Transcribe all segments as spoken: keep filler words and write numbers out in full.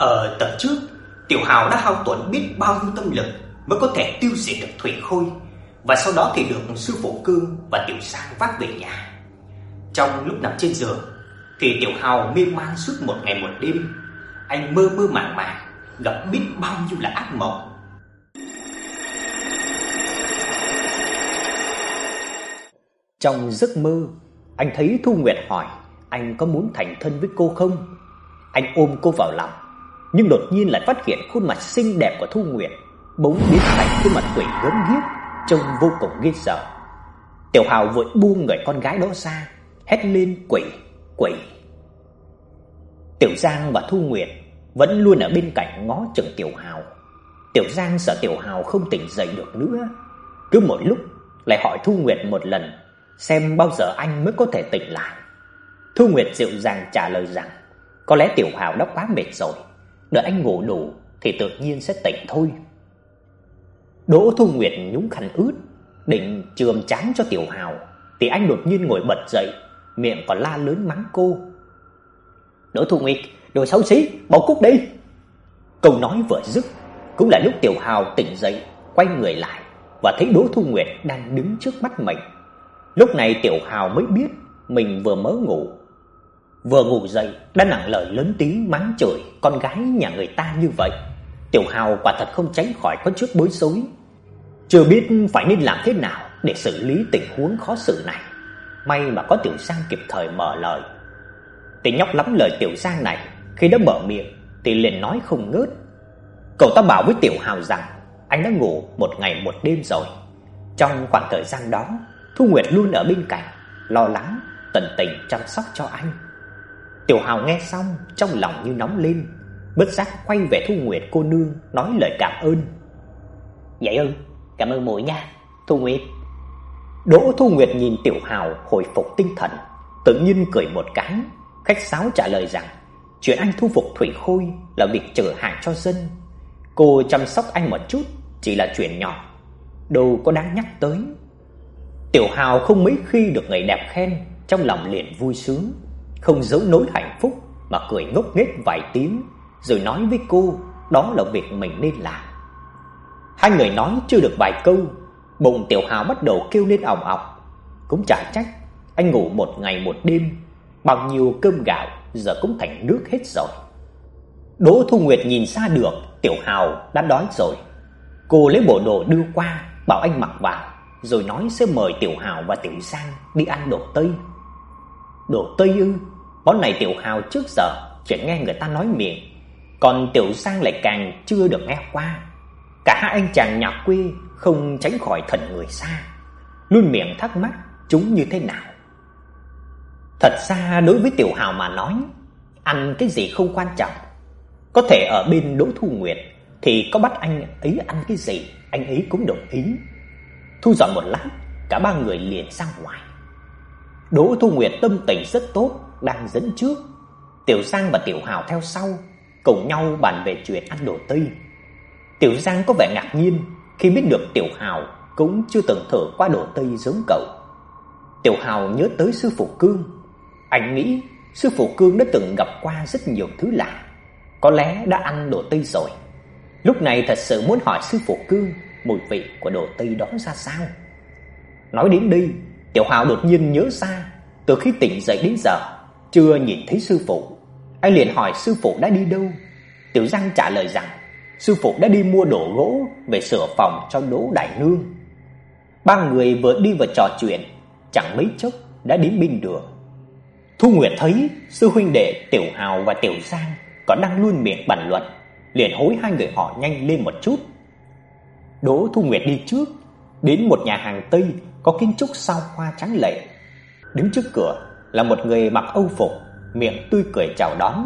Ở tập trước, Tiểu Hào đã hao tổn biết bao nhiêu tâm lực mới có thể tiêu diệt được Thủy Khôi, và sau đó thì được sư phụ Cương và Tiểu Giang vác về nhà. Trong lúc nằm trên giường thì Tiểu Hào mê man suốt một ngày một đêm. Anh mơ mơ màng màng, gặp biết bao nhiêu là ác mộng. Trong giấc mơ, anh thấy Thu Nguyệt hỏi anh có muốn thành thân với cô không. Anh ôm cô vào lòng, nhưng đột nhiên lại phát hiện khuôn mặt xinh đẹp của Thu Nguyệt bỗng biến thành khuôn mặt quỷ gớm ghiếc, trông vô cùng ghê sợ. Tiểu Hào vội buông người con gái đó ra, hét lên quỷ, quỷ. Tiểu Giang và Thu Nguyệt vẫn luôn ở bên cạnh ngó chừng Tiểu Hào. Tiểu Giang sợ Tiểu Hào không tỉnh dậy được nữa, cứ một lúc lại hỏi Thu Nguyệt một lần xem bao giờ anh mới có thể tỉnh lại. Thu Nguyệt dịu dàng trả lời rằng có lẽ Tiểu Hào đã quá mệt rồi, đợi anh ngủ đủ thì tự nhiên sẽ tỉnh thôi. Đỗ Thu Nguyệt nhúng khăn ướt định chườm trán cho Tiểu Hào thì anh đột nhiên ngồi bật dậy, miệng còn la lớn mắng cô. Đỗ Thu Nguyệt, đồ xấu xí, bỏ cút đi. Câu nói vừa dứt cũng là lúc Tiểu Hào tỉnh dậy, quay người lại và thấy Đỗ Thu Nguyệt đang đứng trước mắt mình. Lúc này Tiểu Hào mới biết mình vừa mới ngủ. Vừa ngủ dậy đã nặng lời lớn tiếng mắng chửi con gái nhà người ta như vậy. Tiểu Hào quả thật không tránh khỏi có chút bối rối, chưa biết phải nên làm thế nào để xử lý tình huống khó xử này. May mà có Tiểu Giang kịp thời mở lời. Tên nhóc lắm lời Tiểu Giang này khi đã mở miệng thì liền nói không ngớt. Cậu ta bảo với Tiểu Hào rằng anh đã ngủ một ngày một đêm rồi. Trong khoảng thời gian đó, Thu Nguyệt luôn ở bên cạnh, lo lắng, tận tình chăm sóc cho anh. Tiểu Hào nghe xong trong lòng như nóng lên, bất giác quay về Thu Nguyệt cô nương nói lời cảm ơn. Vậy ư, cảm ơn muội nha, Thu Nguyệt. Đỗ Thu Nguyệt nhìn Tiểu Hào hồi phục tinh thần, tự nhiên cười một cái, khách sáo trả lời rằng chuyện anh thu phục Thủy Khôi là việc chở hàng cho dân. Cô chăm sóc anh một chút chỉ là chuyện nhỏ, đâu có đáng nhắc tới. Tiểu Hào không mấy khi được người đẹp khen, trong lòng liền vui sướng, không giấu nỗi hạnh phúc mà cười ngốc nghếch vài tiếng, rồi nói với cô đó là việc mình nên làm. Hai người nói chưa được vài câu, bụng Tiểu Hào bắt đầu kêu lên ỏng ỏng. Cũng chả trách, anh ngủ một ngày một đêm, bao nhiêu cơm gạo giờ cũng thành nước hết rồi. Đỗ Thu Nguyệt nhìn xa được Tiểu Hào đã đói rồi. Cô lấy bộ đồ đưa qua, bảo anh mặc vào, rồi nói sẽ mời Tiểu Hào và Tiểu Giang đi ăn đồ Tây. Đồ Tây ư? Món này Tiểu Hào trước giờ chỉ nghe người ta nói miệng, còn Tiểu Giang lại càng chưa được nghe qua. Cả hai anh chàng nhà quê không tránh khỏi thần người xa, luôn miệng thắc mắc chúng như thế nào. Thật ra đối với Tiểu Hào mà nói, ăn cái gì không quan trọng. Có thể ở bên Đỗ Thu Nguyệt thì có bắt anh ấy ăn cái gì, anh ấy cũng đồng ý. Thu dọn một lát, cả ba người liền ra ngoài. Đỗ Thu Nguyệt tâm tình rất tốt, đang dẫn trước. Tiểu Giang và Tiểu Hào theo sau, cùng nhau bàn về chuyện ăn đồ Tây. Tiểu Giang có vẻ ngạc nhiên khi biết được Tiểu Hào cũng chưa từng thử qua đồ Tây giống cậu. Tiểu Hào nhớ tới sư phụ Cương. Anh nghĩ sư phụ Cương đã từng gặp qua rất nhiều thứ lạ, có lẽ đã ăn đồ Tây rồi. Lúc này thật sự muốn hỏi sư phụ Cương mùi vị của đồ Tây đó ra sao. Nói đến đây, Tiểu Hào đột nhiên nhớ ra, từ khi tỉnh dậy đến giờ chưa nhìn thấy sư phụ. Anh liền hỏi sư phụ đã đi đâu. Tiểu Giang trả lời rằng sư phụ đã đi mua đồ gỗ về sửa phòng cho Đỗ đại nương. Ba người vừa đi vừa trò chuyện, chẳng mấy chốc đã đến bên đường. Thu Nguyệt thấy sư huynh đệ Tiểu Hào và Tiểu Giang còn đang luôn miệng bàn luận, liền hối hai người họ nhanh lên một chút. Đỗ Thu Nguyệt đi trước, đến một nhà hàng Tây có kiến trúc sao hoa tráng lệ. Đứng trước cửa là một người mặc âu phục, miệng tươi cười chào đón.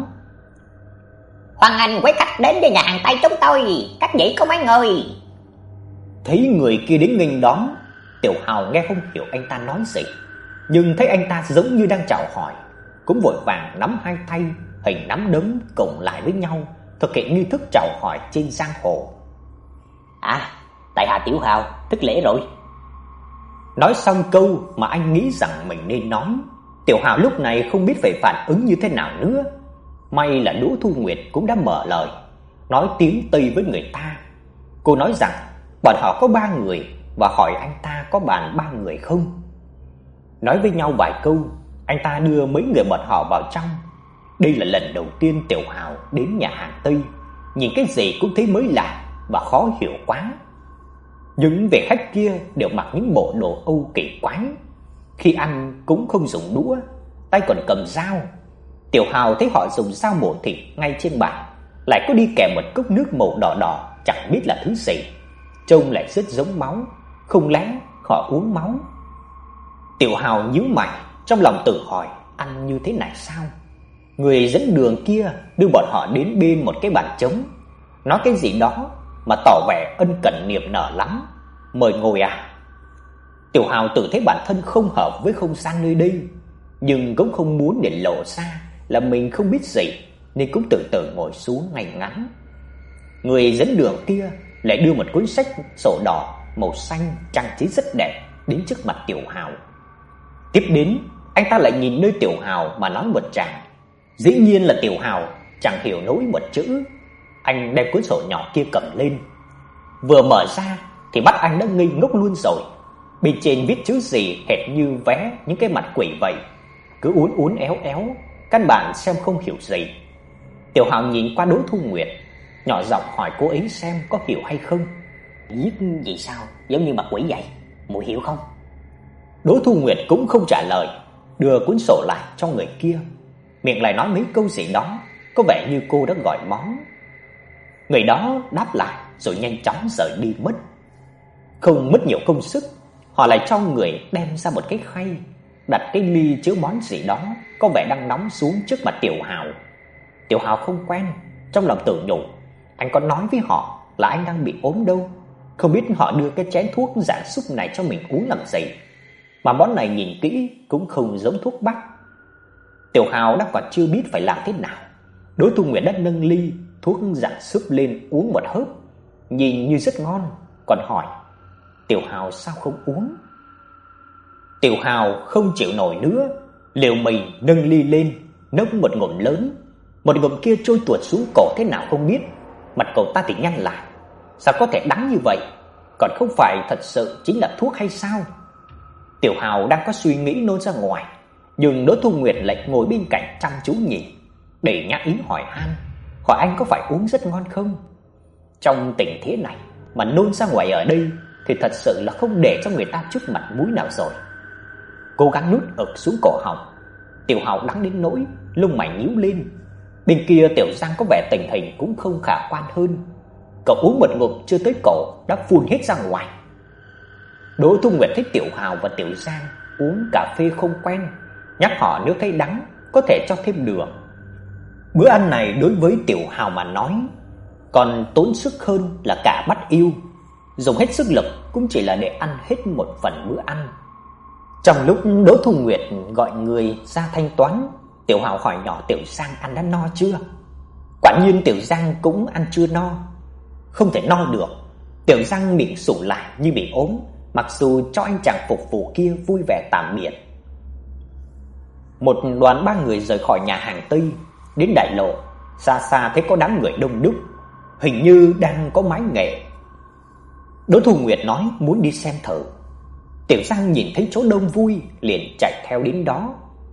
Hoan nghênh quý khách đến với nhà hàng Tây chúng tôi, các vị có mấy người. Thấy người kia đến nghênh đón, Tiểu Hào nghe không hiểu anh ta nói gì, nhưng thấy anh ta giống như đang chào hỏi, cũng vội vàng nắm hai tay hình nắm đấm cộng lại với nhau, thực hiện nghi thức chào hỏi trên giang hồ. À, tại hạ Tiểu Hào, thất lễ rồi. Nói xong câu mà anh nghĩ rằng mình nên nói, Tiểu Hào lúc này không biết phải phản ứng như thế nào nữa. May là Đỗ Thu Nguyệt cũng đã mở lời, nói tiếng Tây với người ta. Cô nói rằng bọn họ có ba người và hỏi anh ta có bàn ba người không. Nói với nhau vài câu, anh ta đưa mấy người bọn họ vào trong. Đây là lần đầu tiên Tiểu Hào đến nhà hàng Tây, nhìn cái gì cũng thấy mới lạ và khó hiểu quá. Những vị khách kia đều mặc những bộ đồ Âu kỳ quái, khi ăn cũng không dùng đũa, tay còn cầm dao. Tiểu Hào thấy họ dùng dao mổ thịt ngay trên bàn, lại có đi kèm một cốc nước màu đỏ đỏ, chẳng biết là thứ gì, trông lại rất giống máu, không lẽ họ uống máu? Tiểu Hào nhíu mày, trong lòng tự hỏi ăn như thế này sao? Người dẫn đường kia đưa bọn họ đến bên một cái bàn trống, nói cái gì đó mà tỏ vẻ ân cần niềm nở lắm. Mời ngồi à? Tiểu Hào tự thấy bản thân không hợp với không gian nơi đây, nhưng cũng không muốn để lộ ra là mình không biết gì, nên cũng từ từ ngồi xuống ngay ngắn. Người dẫn đường kia lại đưa một cuốn sách sổ đỏ màu xanh trang trí rất đẹp đến trước mặt Tiểu Hào. Tiếp đến, anh ta lại nhìn nơi Tiểu Hào mà nói một tràng. Dĩ nhiên là Tiểu Hào chẳng hiểu nổi một chữ. Anh đem cuốn sổ nhỏ kia cầm lên, vừa mở ra thì mắt anh đã ngây ngốc luôn rồi. Bên trên viết chữ gì hệt như vẽ những cái mặt quỷ vậy, cứ uốn uốn éo éo, căn bản xem không hiểu gì. Tiểu Hào nhìn qua Đỗ Thu Nguyệt, nhỏ giọng hỏi cô ấy xem có hiểu hay không. Viết gì sao giống như mặt quỷ vậy, muội hiểu không? Đỗ Thu Nguyệt cũng không trả lời, đưa cuốn sổ lại cho người kia, miệng lại nói mấy câu gì đó, có vẻ như cô đã gọi món. Người đó đáp lại rồi nhanh chóng rời đi mất. Không mất nhiều công sức, họ lại cho người đem ra một cái khay, đặt cái ly chứa món gì đó có vẻ đang nóng xuống trước mặt Tiểu Hào. Tiểu Hào không quen, trong lòng tự nhủ, anh có nói với họ là anh đang bị ốm đâu, không biết họ đưa cái chén thuốc giảm súc này cho mình uống làm gì, mà món này nhìn kỹ cũng không giống thuốc bắc. Tiểu Hào đã còn chưa biết phải làm thế nào, Đỗ Thu Nguyệt đã nâng ly thuốc giảm súc lên uống một hớp, nhìn như rất ngon, còn hỏi Tiểu Hào sao không uống. Tiểu Hào không chịu nổi nữa, liều mình nâng ly lên, nốc một ngụm lớn. Một ngụm kia trôi tuột xuống cổ thế nào không biết, mặt cậu ta thì nhăn lại. Sao có thể đắng như vậy, còn không phải thật sự chính là thuốc hay sao? Tiểu Hào đang có suy nghĩ nôn ra ngoài, nhưng Đỗ Thu Nguyệt lại ngồi bên cạnh chăm chú nhìn, để nhắc ý hỏi han, hỏi anh có phải uống rất ngon không? Trong tình thế này mà nôn ra ngoài ở đây thì thật sự là không để cho người ta chút mặt mũi nào rồi. Cố gắng nuốt ực xuống cổ họng, Tiểu Hào đắng đến nỗi lông mày nhíu lên. Bên kia Tiểu Giang có vẻ tình hình cũng không khả quan hơn, cậu uống một ngụm chưa tới cổ đã phun hết ra ngoài. Đỗ Thu Nguyệt thấy Tiểu Hào và Tiểu Giang uống cà phê không quen, nhắc họ nếu thấy đắng có thể cho thêm đường. Bữa ăn này đối với Tiểu Hào mà nói còn tốn sức hơn là cả bắt yêu, dùng hết sức lực cũng chỉ là để ăn hết một phần bữa ăn. Trong lúc Đỗ Thu Nguyệt gọi người ra thanh toán, Tiểu Hào hỏi nhỏ Tiểu Giang ăn đã no chưa. Quả nhiên Tiểu Giang cũng ăn chưa no. Không thể no được, Tiểu Giang miệng sụ lại như bị ốm, mặc dù cho anh chàng phục vụ kia vui vẻ tạm biệt. Một đoàn ba người rời khỏi nhà hàng Tây, đến đại lộ, xa xa thấy có đám người đông đúc, hình như đang có mái nghệ. Đỗ Thu Nguyệt nói muốn đi xem thử. Tiểu Giang nhìn thấy chỗ đông vui liền chạy theo đến đó.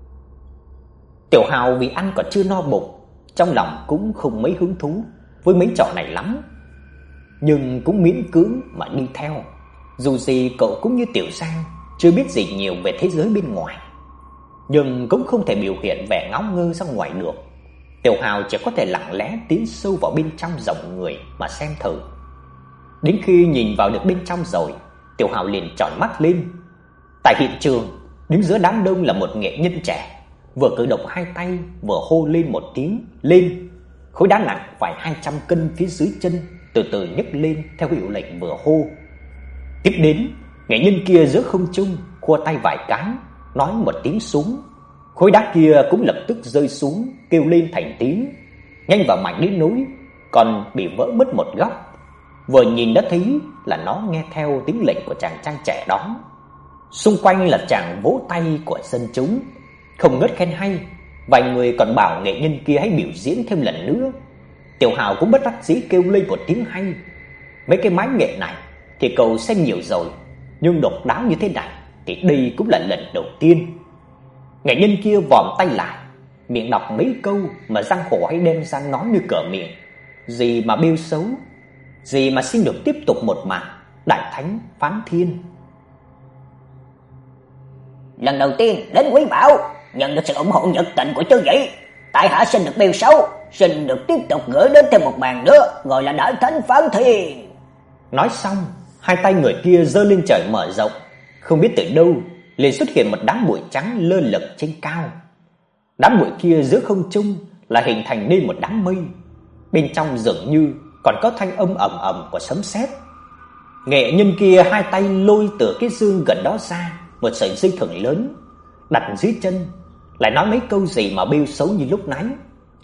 Tiểu Hào vì ăn còn chưa no bụng, trong lòng cũng không mấy hứng thú với mấy trò này lắm, nhưng cũng miễn cưỡng mà đi theo. Dù gì cậu cũng như Tiểu Giang chưa biết gì nhiều về thế giới bên ngoài, nhưng cũng không thể biểu hiện vẻ ngáo ngơ ra ngoài được. Tiểu Hào chỉ có thể lặng lẽ tiến sâu vào bên trong dòng người mà xem thử. Đến khi nhìn vào được bên trong rồi, Tiểu Hào liền tròn mắt lên. Tại hiện trường, đứng giữa đám đông là một nghệ nhân trẻ, vừa cử động hai tay vừa hô lên một tiếng lên. Khối đá nặng phải hai trăm cân phía dưới chân từ từ nhấc lên theo hiệu lệnh vừa hô. Tiếp đến, nghệ nhân kia giữa không trung khua tay vài cái, nói một tiếng xuống. Khối đá kia cũng lập tức rơi xuống, kêu lên thành tiếng, nhanh và mạnh đến nỗi còn bị vỡ mất một góc. Vừa nhìn đã thấy là nó nghe theo tiếng lệnh của chàng trai trẻ đó. Xung quanh là tràng vỗ tay của dân chúng, không ngớt khen hay. Vài người còn bảo nghệ nhân kia hãy biểu diễn thêm lần nữa. Tiểu Hào cũng bất đắc dĩ kêu lên một tiếng hay. Mấy cái máy nghệ này thì cậu xem nhiều rồi, nhưng độc đáo như thế này thì đây cũng là lần đầu tiên. Nghệ nhân kia vòm tay lại, miệng đọc mấy câu mà giang hồ hay đem ra nói như cờ miệng. Gì mà bêu xấu, gì mà xin được tiếp tục một màn đại thánh phán thiên. Lần đầu tiên đến Quý Bảo, nhận được sự ủng hộ nhiệt tình của chư vị, tại hạ xin được bêu xấu, xin được tiếp tục gửi đến thêm một màn nữa, gọi là đại thánh phán thiên. Nói xong, hai tay người kia giơ lên trời mở rộng, không biết từ đâu liền xuất hiện một đám bụi trắng lơ lửng trên cao. Đám bụi kia giữa không trung là hình thành nên một đám mây, bên trong dường như còn có thanh âm ầm ầm của sấm sét. Nghệ nhân kia hai tay lôi từ cái dương gần đó ra một sợi dây thừng lớn, đặt dưới chân, lại nói mấy câu gì mà bêu xấu như lúc nãy.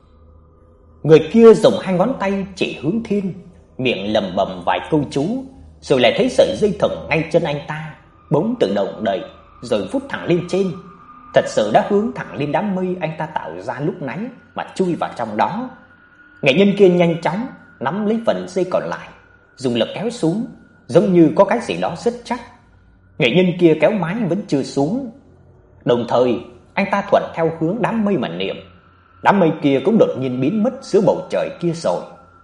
Người kia dùng hai ngón tay chỉ hướng thiên, miệng lẩm bẩm vài câu chú, rồi lại thấy sợi dây thừng ngay chân anh ta bỗng tự động đẩy rồi vút thẳng lên trên, thật sự đã hướng thẳng lên đám mây anh ta tạo ra lúc nãy mà chui vào trong đó. Nghệ nhân kia nhanh chóng nắm lấy phần dây còn lại, dùng lực kéo xuống, giống như có cái gì đó rất chắc. Nghệ nhân kia kéo mái vẫn chưa xuống. Đồng thời, anh ta thuận theo hướng đám mây mà niệm. Đám mây kia cũng đột nhiên biến mất giữa bầu trời kia rồi.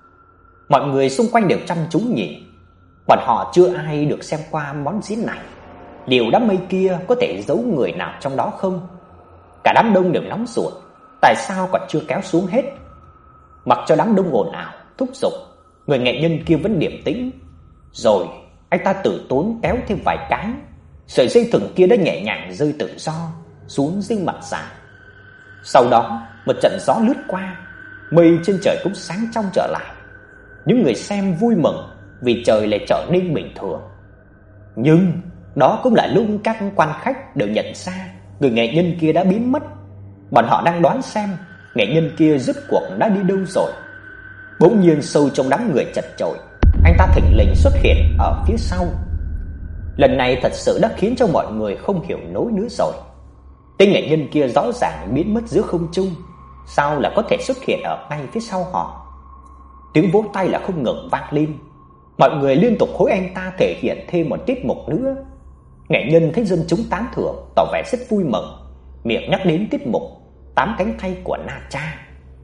Mọi người xung quanh đều chăm chú nhìn. Bọn họ chưa ai được xem qua món diễn này. Liệu đám mây kia có thể giấu người nào trong đó không? Cả đám đông đều nóng ruột, tại sao còn chưa kéo xuống hết? Mặc cho đám đông ồn ào thúc giục, người nghệ nhân kia vẫn điềm tĩnh. Rồi anh ta tự tốn kéo thêm vài cái, sợi dây thừng kia đã nhẹ nhàng rơi tự do xuống dưới mặt sàn. Sau đó một trận gió lướt qua, mây trên trời cũng sáng trong trở lại. Những người xem vui mừng vì trời lại trở nên bình thường. Nhưng đó cũng là lúc các quan khách đều nhận ra người nghệ nhân kia đã biến mất. Bọn họ đang đoán xem nghệ nhân kia rốt cuộc đã đi đâu rồi. Bỗng nhiên sâu trong đám người chật chội, anh ta thình lình xuất hiện ở phía sau. Lần này thật sự đã khiến cho mọi người không hiểu nổi nữa rồi. Tên nghệ nhân kia rõ ràng biến mất giữa không trung, sao là có thể xuất hiện ở ngay phía sau họ? Tiếng vỗ tay là không ngừng vang lên. Mọi người liên tục hối anh ta thể hiện thêm một tiết mục nữa. Nghệ nhân thấy dân chúng tán thưởng tỏ vẻ rất vui mừng, miệng nhắc đến tiết mục Tám cánh tay của Na Cha.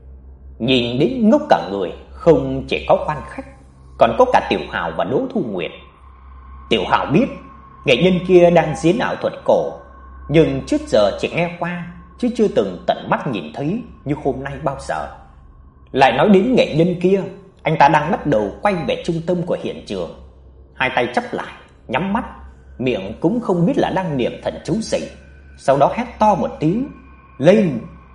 Nhìn đến ngốc cả người, không chỉ có quan khách, còn có cả Tiểu Hào và Đỗ Thu Nguyệt. Tiểu Hào biết nghệ nhân kia đang diễn ảo thuật cổ, nhưng trước giờ chỉ nghe qua chứ chưa từng tận mắt nhìn thấy như hôm nay bao giờ. Lại nói đến nghệ nhân kia, anh ta đang bắt đầu quay về trung tâm của hiện trường, hai tay chắp lại, nhắm mắt, miệng cũng không biết là đang niệm thần chú gì. Sau đó hét to một tiếng, lên.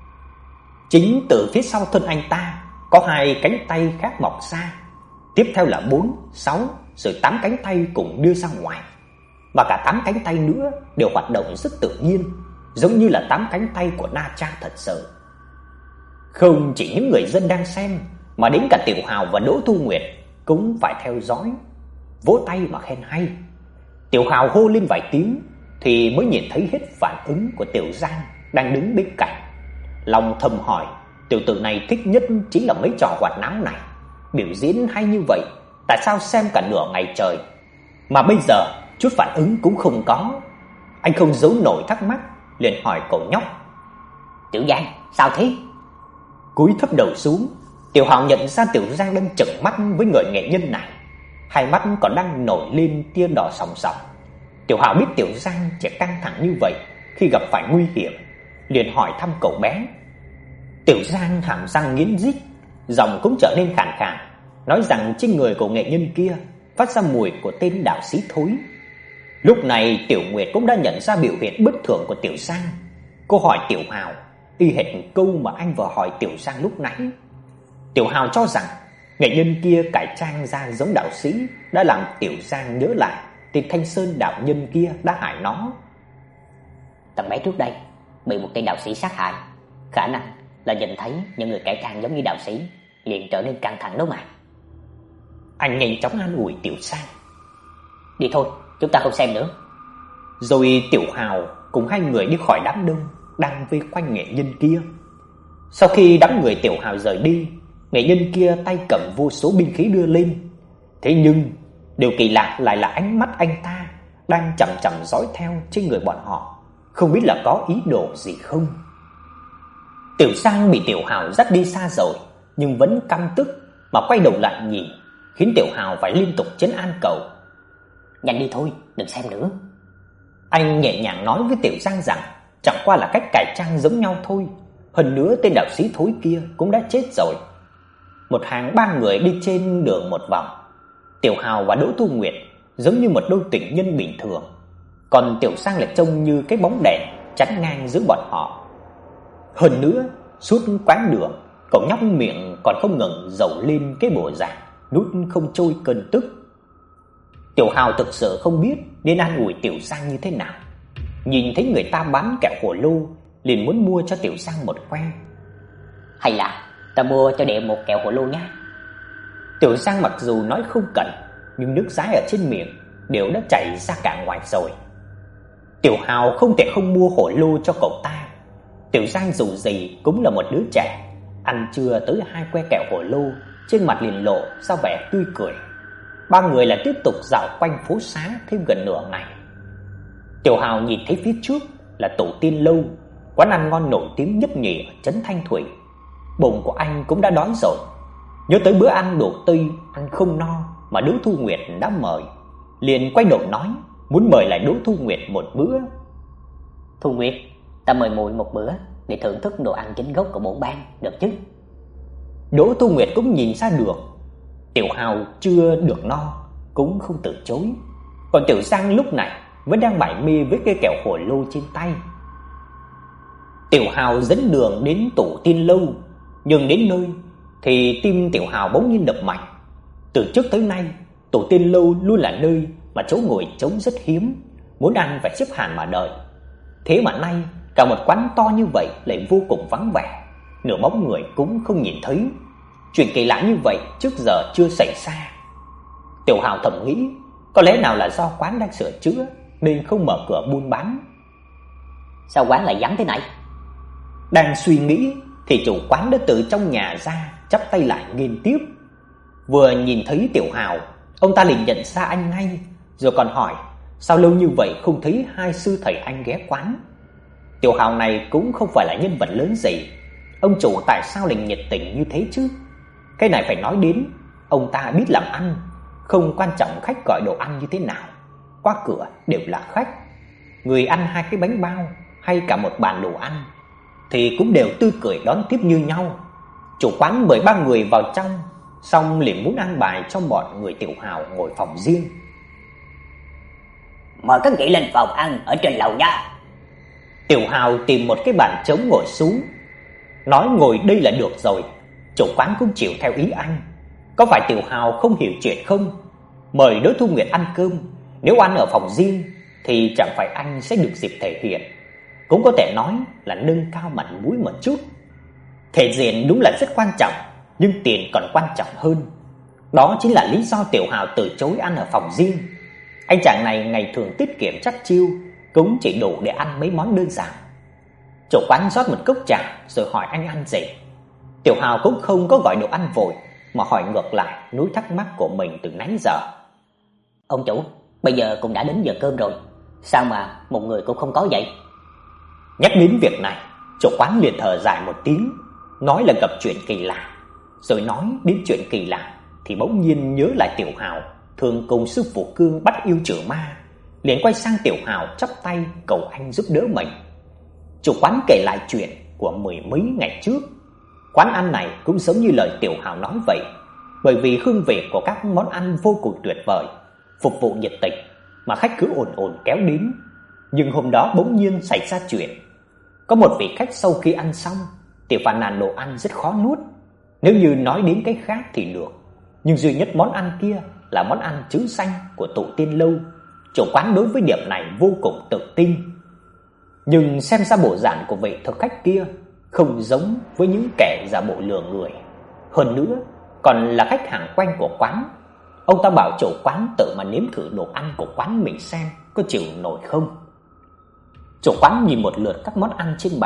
Chính từ phía sau thân anh ta có hai cánh tay khác mọc ra, tiếp theo là bốn, sáu, rồi tám cánh tay cùng đưa ra ngoài. Mà cả tám cánh tay nữa đều hoạt động rất tự nhiên, giống như là tám cánh tay của Na Cha thật sự. Không chỉ những người dân đang xem, mà đến cả Tiểu Hào và Đỗ Thu Nguyệt cũng phải theo dõi, vỗ tay mà khen hay. Tiểu Hào hô lên vài tiếng thì mới nhìn thấy hết phản ứng của Tiểu Giang đang đứng bên cạnh. Lòng thầm hỏi, tiểu tử này thích nhất chính là mấy trò hoạt náo này, biểu diễn hay như vậy, tại sao xem cả nửa ngày trời mà bây giờ chút phản ứng cũng không có? Anh không giấu nổi thắc mắc, liền hỏi cậu nhóc, Tiểu Giang, sao thế? Cúi thấp đầu xuống, Tiểu Hào nhận ra Tiểu Giang đang trợn mắt với người nghệ nhân này, hai mắt còn đang nổi lên tia đỏ sòng sòng. Tiểu Hào biết Tiểu Giang chỉ căng thẳng như vậy khi gặp phải nguy hiểm, liền hỏi thăm cậu bé. Tiểu Giang hàm răng nghiến rít, giọng cũng trở nên khàn khàn, nói rằng trên người của nghệ nhân kia phát ra mùi của tên đạo sĩ thối. Lúc này Tiểu Nguyệt cũng đã nhận ra biểu hiện bất thường của Tiểu Giang. Cô hỏi Tiểu Hào y hệt câu mà anh vừa hỏi Tiểu Giang lúc nãy. Tiểu Hào cho rằng nghệ nhân kia cải trang ra giống đạo sĩ đã làm Tiểu Giang nhớ lại tên Thanh Sơn đạo nhân kia đã hại nó. Thằng bé trước đây bị một tên đạo sĩ sát hại, khả năng là nhìn thấy những người cải trang giống như đạo sĩ liền trở nên căng thẳng đó mà. Anh nhanh chóng an ủi Tiểu Giang. Đi thôi, chúng ta không xem nữa. Rồi Tiểu Hào cùng hai người đi khỏi đám đông đang vây quanh nghệ nhân kia. Sau khi đám người Tiểu Hào rời đi, nghệ nhân kia tay cầm vô số binh khí đưa lên. Thế nhưng điều kỳ lạ lại là ánh mắt anh ta đang chằm chằm dõi theo trên người bọn họ, không biết là có ý đồ gì không. Tiểu Sang bị Tiểu Hào dắt đi xa rồi, nhưng vẫn căm tức mà quay đầu lại nhìn, khiến Tiểu Hào phải liên tục trấn an cậu. Nhanh đi thôi, đừng xem nữa. Anh nhẹ nhàng nói với Tiểu Giang rằng chẳng qua là cách cải trang giống nhau thôi, hơn nữa tên đạo sĩ thối kia cũng đã chết rồi. Một hàng ba người đi trên đường một vòng. Tiểu Hào và Đỗ Thu Nguyệt giống như một đôi tình nhân bình thường, còn Tiểu Giang lại trông như cái bóng đèn chắn ngang giữa bọn họ. Hơn nữa, suốt quãng đường, cậu nhóc miệng còn không ngừng dầu lên cái bộ dạng nuốt không trôi cơn tức. Tiểu Hào thực sự không biết nên an ủi Tiểu Giang như thế nào. Nhìn thấy người ta bán kẹo hồ lô, liền muốn mua cho Tiểu Giang một que. Hay là ta mua cho đệ một kẹo hồ lô nhé. Tiểu Giang mặc dù nói không cần, nhưng nước dãi ở trên miệng đều đã chảy ra cả ngoài rồi. Tiểu Hào không thể không mua hồ lô cho cậu ta. Tiểu Giang dù gì cũng là một đứa trẻ, ăn chưa tới hai que kẹo hồ lô, trên mặt liền lộ ra vẻ tươi cười. Ba người lại tiếp tục dạo quanh phố xá thêm gần nửa ngày. Tiểu Hào nhìn thấy phía trước là Tổ Tiên Lâu, quán ăn ngon nổi tiếng nhất nhì ở trấn Thanh Thủy. Bụng của anh cũng đã đói rồi. Nhớ tới bữa ăn đồ Tây ăn không no mà Đỗ Thu Nguyệt đã mời, liền quay đầu nói muốn mời lại Đỗ Thu Nguyệt một bữa. Thu Nguyệt, ta mời muội một bữa để thưởng thức đồ ăn chính gốc của bổn bang, được chứ? Đỗ Thu Nguyệt cũng nhìn ra được Tiểu Hào chưa được no, cũng không từ chối. Còn Tiểu Giang lúc này vẫn đang mải mê với cây kẹo hồ lô trên tay. Tiểu Hào dẫn đường đến Tổ Tiên Lâu, nhưng đến nơi thì tim Tiểu Hào bỗng nhiên đập mạnh. Từ trước tới nay, Tổ Tiên Lâu luôn là nơi mà chỗ ngồi trống rất hiếm, muốn ăn phải xếp hàng mà đợi. Thế mà nay cả một quán to như vậy lại vô cùng vắng vẻ, nửa bóng người cũng không nhìn thấy. Chuyện kỳ lạ như vậy trước giờ chưa xảy ra. Tiểu Hào thầm nghĩ, có lẽ nào là do quán đang sửa chữa nên không mở cửa buôn bán. Sao quán lại vắng thế này? Đang suy nghĩ thì chủ quán đã từ trong nhà ra, chắp tay lại nghênh tiếp. Vừa nhìn thấy Tiểu Hào, ông ta liền nhận ra anh ngay, rồi còn hỏi sao lâu như vậy không thấy hai sư thầy anh ghé quán. Tiểu Hào này cũng không phải là nhân vật lớn gì, ông chủ tại sao lại nhiệt tình như thế chứ? Cái này phải nói đến, ông ta biết làm ăn, không quan trọng khách gọi đồ ăn như thế nào, qua cửa đều là khách. Người ăn hai cái bánh bao hay cả một bàn đồ ăn thì cũng đều tươi cười đón tiếp như nhau. Chủ quán mời ba người vào trong, xong liền muốn ăn bài cho bọn người Tiểu Hào ngồi phòng riêng. Mời các vị lên phòng ăn ở trên lầu nha. Tiểu Hào tìm một cái bàn trống ngồi xuống, nói ngồi đây là được rồi. Chủ quán cũng chịu theo ý anh. Có phải Tiểu Hào không hiểu chuyện không? Mời Đỗ Thu Nguyệt ăn cơm, nếu ăn ở phòng riêng thì chẳng phải anh sẽ được dịp thể hiện, cũng có thể nói là nâng cao mặt mũi một chút. Thể diện đúng là rất quan trọng, nhưng tiền còn quan trọng hơn. Đó chính là lý do Tiểu Hào từ chối ăn ở phòng riêng. Anh chàng này ngày thường tiết kiệm chắt chiu, cũng chỉ đủ để ăn mấy món đơn giản. Chủ quán rót một cốc trà rồi hỏi anh ăn gì. Tiểu Hào cũng không có gọi đồ ăn vội, mà hỏi ngược lại nỗi thắc mắc của mình từ nãy giờ. Ông chủ, bây giờ cũng đã đến giờ cơm rồi, sao mà một người cũng không có vậy? Nhắc đến việc này, chủ quán liền thở dài một tiếng, nói là gặp chuyện kỳ lạ. Rồi nói đến chuyện kỳ lạ thì bỗng nhiên nhớ lại Tiểu Hào thường cùng sư phụ Cương bắt yêu trừ ma, liền quay sang Tiểu Hào chắp tay cầu anh giúp đỡ mình. Chủ quán kể lại chuyện của mười mấy ngày trước. Quán ăn này cũng giống như lời Tiểu Hào nói vậy, bởi vì hương vị của các món ăn vô cùng tuyệt vời, phục vụ nhiệt tình mà khách cứ ồn ồn kéo đến. Nhưng hôm đó bỗng nhiên xảy ra chuyện. Có một vị khách sau khi ăn xong thì phàn nàn đồ ăn rất khó nuốt. Nếu như nói đến cái khác thì được, nhưng duy nhất món ăn kia là món ăn trứng xanh của Tổ Tiên Lâu. Chủ quán đối với điểm này vô cùng tự tin. Nhưng xem ra bộ dạng của vị thực khách kia không giống với những kẻ giả bộ lừa người. Hơn nữa còn là khách hàng quen của quán. Ông ta bảo chủ quán tự mà nếm thử đồ ăn của quán mình xem có chịu nổi không. Chủ quán nhìn một lượt các món ăn trên bàn,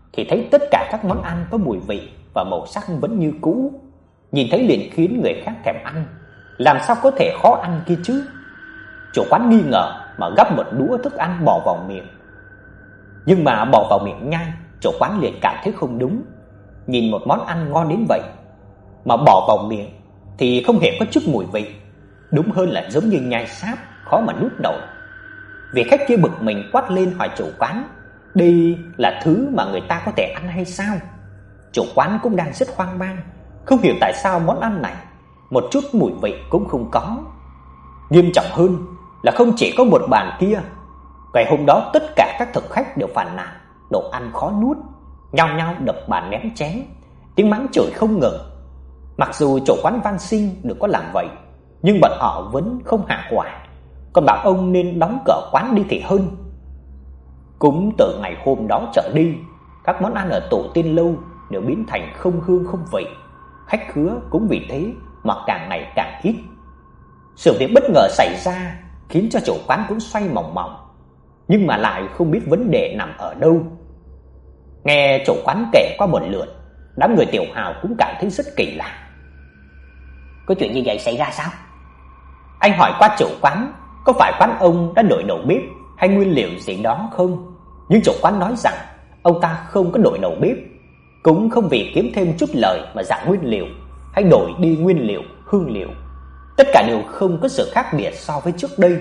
thì thấy tất cả các món ăn có mùi vị và màu sắc vẫn như cũ, nhìn thấy liền khiến người khác thèm ăn. Làm sao có thể khó ăn kia chứ? Chủ quán nghi ngờ mà gắp một đũa thức ăn bỏ vào miệng. Nhưng mà bỏ vào miệng nhai, chủ quán liền cảm thấy không đúng. Nhìn một món ăn ngon đến vậy mà bỏ vào miệng thì không hề có chút mùi vị, đúng hơn là giống như nhai sáp, khó mà nuốt nổi. Vị khách kia bực mình quát lên hỏi chủ quán, đây là thứ mà người ta có thể ăn hay sao? Chủ quán cũng đang rất hoang mang, không hiểu tại sao món ăn này một chút mùi vị cũng không có. Nghiêm trọng hơn là không chỉ có một bàn kia, ngày hôm đó tất cả các thực khách đều phàn nàn đồ ăn khó nuốt, nhao nhao đập bàn ném chén, tiếng mắng chửi không ngừng. Mặc dù chủ quán van xin đừng có làm vậy, nhưng bọn họ vẫn không hạ hỏa, còn bảo ông nên đóng cửa quán đi thì hơn. Cũng từ ngày hôm đó trở đi, các món ăn ở Tổ Tiên Lâu đều biến thành không hương không vị, khách khứa cũng vì thế mà càng ngày càng ít. Sự việc bất ngờ xảy ra khiến cho chủ quán cũng xoay mòng mòng, nhưng mà lại không biết vấn đề nằm ở đâu. Nghe chủ quán kể qua một lượt, đám người Tiểu Hào cũng cảm thấy rất kỳ lạ. Có chuyện như vậy xảy ra sao? Anh hỏi qua chủ quán, có phải quán ông đã đổi đầu bếp hay nguyên liệu gì đó không? Nhưng chủ quán nói rằng ông ta không có đổi đầu bếp, cũng không vì kiếm thêm chút lời mà giảm nguyên liệu hay đổi đi nguyên liệu, hương liệu. Tất cả đều không có sự khác biệt so với trước đây.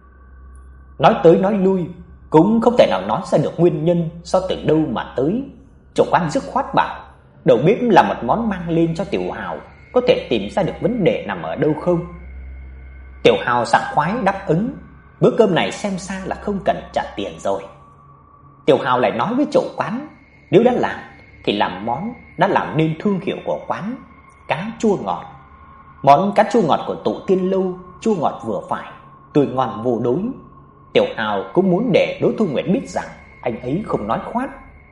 Nói tới nói lui cũng không thể nào nói ra được nguyên nhân do từ đâu mà tới. Chủ quán dứt khoát bảo đầu bếp là một món mang lên cho Tiểu Hào, có thể tìm ra được vấn đề nằm ở đâu không? Tiểu Hào sảng khoái đáp ứng, bữa cơm này xem ra là không cần trả tiền rồi. Tiểu Hào lại nói với chủ quán, nếu đã làm thì làm món đã làm nên thương hiệu của quán, cá chua ngọt. Món cá chua ngọt của Tổ Tiên Lâu chua ngọt vừa phải, tươi ngon vô đối. Tiểu Hào cũng muốn để Đỗ Thu Nguyệt biết rằng anh ấy không nói khoác.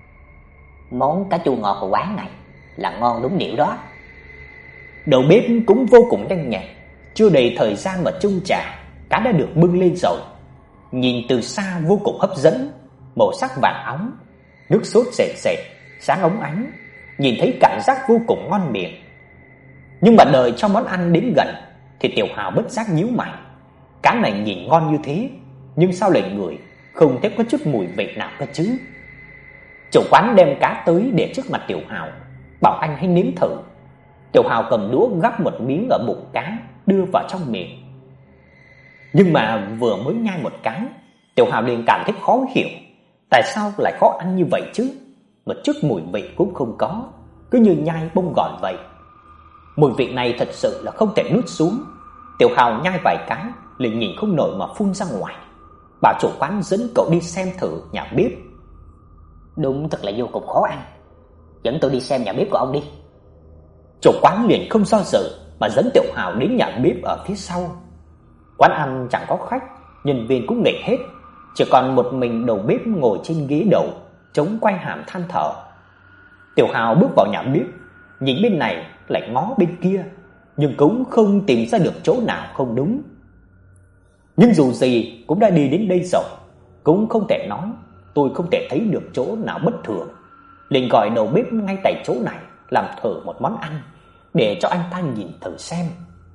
Món cá chua ngọt của quán này là ngon đúng điệu đó. Đầu bếp cũng vô cùng nhanh nhẹn, chưa đầy thời gian mà chung trà, cá đã được bưng lên rồi. Nhìn từ xa vô cùng hấp dẫn, màu sắc vàng óng, nước sốt sệt sệt, sáng óng ánh, nhìn thấy cảm giác vô cùng ngon miệng. Nhưng mà đợi cho món ăn đến gần thì Tiểu Hào bất giác nhíu mày. Cá này nhìn ngon như thế, nhưng sao lại ngửi không thấy có chút mùi vị nào cơ chứ? Chủ quán đem cá tới để trước mặt Tiểu Hào, bảo anh hãy nếm thử. Tiểu Hào cầm đũa gắp một miếng ở bụng cá đưa vào trong miệng. Nhưng mà vừa mới nhai một cái, Tiểu Hào liền cảm thấy khó hiểu, tại sao lại khó ăn như vậy chứ? Một chút mùi vị cũng không có, cứ như nhai bông gòn vậy. Mùi vị này thật sự là không thể nuốt xuống. Tiểu Hào nhai vài cái liền nhìn không nổi mà phun ra ngoài, bảo chủ quán dẫn cậu đi xem thử nhà bếp. Đúng thật là vô cùng khó ăn, dẫn tôi đi xem nhà bếp của ông đi. Chủ quán liền không do dự mà dẫn Tiểu Hào đến nhà bếp ở phía sau. Quán ăn chẳng có khách, nhân viên cũng nghỉ hết, chỉ còn một mình đầu bếp ngồi trên ghế đầu, chống quay hàm than thở. Tiểu Hào bước vào nhà bếp, nhìn bên này lại ngó bên kia, nhưng cũng không tìm ra được chỗ nào không đúng. Nhưng dù gì cũng đã đi đến đây rồi, cũng không thể nói tôi không thể thấy được chỗ nào bất thường. Liền gọi đầu bếp ngay tại chỗ này làm thử một món ăn để cho anh ta nhìn thử xem.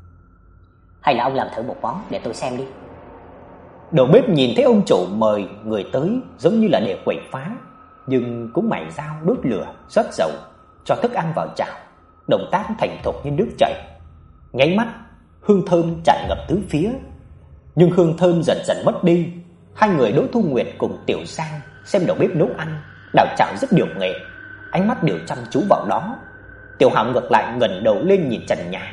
Hay là ông làm thử một món để tôi xem đi. Đầu bếp nhìn thấy ông chủ mời người tới giống như là để quậy phá, nhưng cũng mài dao đốt lửa, rót dầu, cho thức ăn vào chảo, động tác thành thục như nước chảy. Nháy mắt, hương thơm tràn ngập tứ phía. Nhưng hương thơm dần dần mất đi. Hai người Đỗ Thu Nguyệt cùng Tiểu Giang xem đầu bếp nấu ăn, đảo chảo rất điều nghệ, ánh mắt đều chăm chú vào đó. Tiểu Hào ngược lại ngẩng đầu lên nhìn trần nhà.